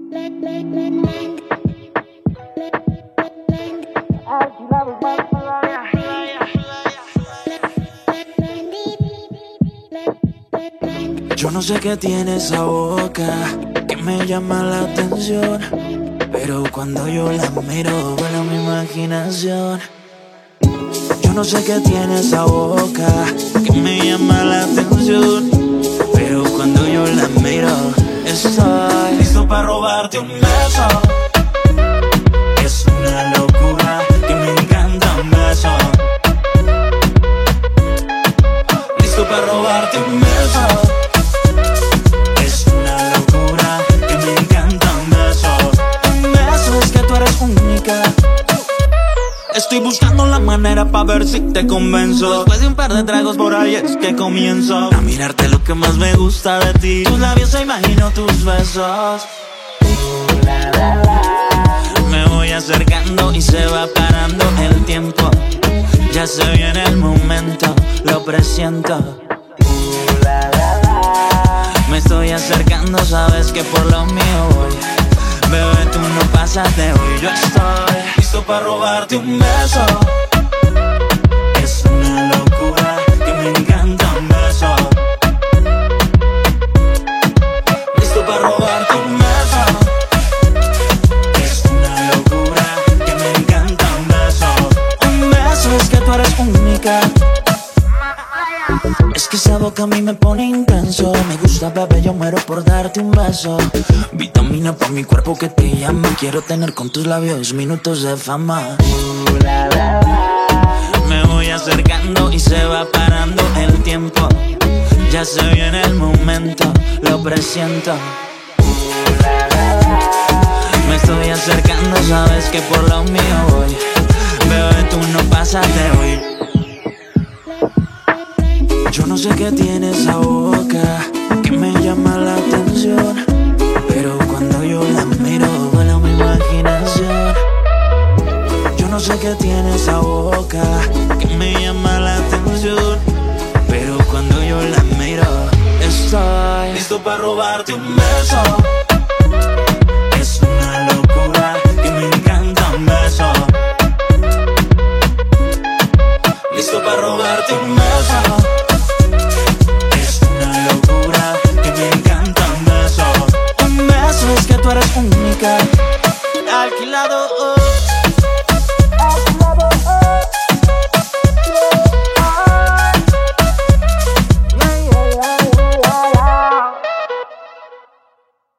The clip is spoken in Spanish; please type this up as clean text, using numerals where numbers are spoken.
Yo no sé qué tiene esa boca que me llama la atención, pero cuando yo la miro vuela mi imaginación. Yo no sé qué tiene esa boca que me llama la atención, pero cuando yo la miro estoy listo para robarte un beso. Es una locura que me encanta un beso. Listo para robarte un beso. Es una locura que me encanta un beso. Un beso, es que tú eres única. Estoy buscando la manera pa' ver si te convenzo. Después de un par de tragos por ahí es que comienzo a mirarte lo que más me gusta de ti. Tus labios se imagino tus besos. Me voy acercando y se va parando el tiempo. Ya se viene el momento, lo presiento. Me estoy acercando, sabes que por lo mío voy. Bebé, tú no pasas de hoy, yo estoy listo para robarte un beso. Es una locura que me encanta un beso. Listo para robarte un beso. Es una locura que me encanta un beso. Un beso, es que tú eres única. Es que esa boca a mí me pone intenso. Me gusta, bebé, yo muero por darte un beso. Vitamina pa' mi cuerpo que te llama. Quiero tener con tus labios minutos de fama. Me voy acercando y se va parando el tiempo. Ya se viene el momento, lo presiento. Me estoy acercando, sabes que por lo mío voy. Bebé, tú no pasas de hoy. Yo no sé qué tiene esa boca que me llama la atención, pero cuando yo la miro vuela mi imaginación. Yo no sé qué tiene esa boca que me llama la atención, pero cuando yo la miro estoy listo para robarte un beso. Es una locura que me encanta un beso. Listo para robarte un beso. Que me encanta un beso. Un beso, es que tú eres única.